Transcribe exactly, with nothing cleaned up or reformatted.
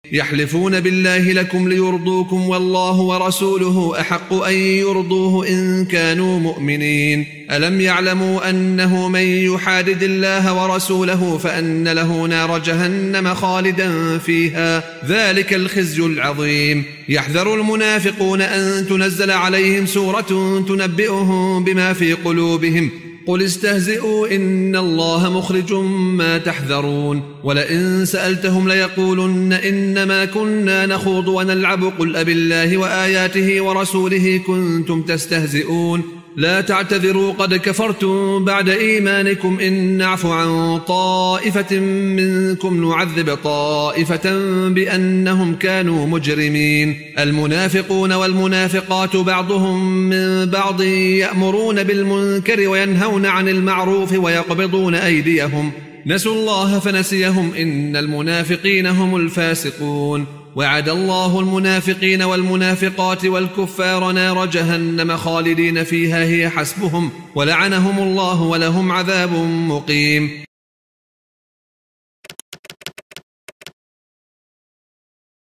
يحلفون بالله لكم ليرضوكم والله ورسوله أحق أن يرضوه إن كانوا مؤمنين. ألم يعلموا أنه من يحادد الله ورسوله فأن له نار جهنم خالدا فيها ذلك الخزي العظيم. يحذر المنافقون أن تنزل عليهم سورة تنبئهم بما في قلوبهم قل استهزئوا إن الله مخرج ما تحذرون ولئن سألتهم ليقولن إنما كنا نخوض ونلعب قل أبالله وآياته ورسوله كنتم تستهزئون لا تعتذروا قد كفرتم بعد إيمانكم إن نعف عن طائفة منكم نعذب طائفة بأنهم كانوا مجرمين. المنافقون والمنافقات بعضهم من بعض يأمرون بالمنكر وينهون عن المعروف ويقبضون أيديهم نسوا الله فنسيهم إن المنافقين هم الفاسقون. وعد الله المنافقين والمنافقات والكفار نار جهنم خالدين فيها هي حسبهم ولعنهم الله ولهم عذاب مقيم.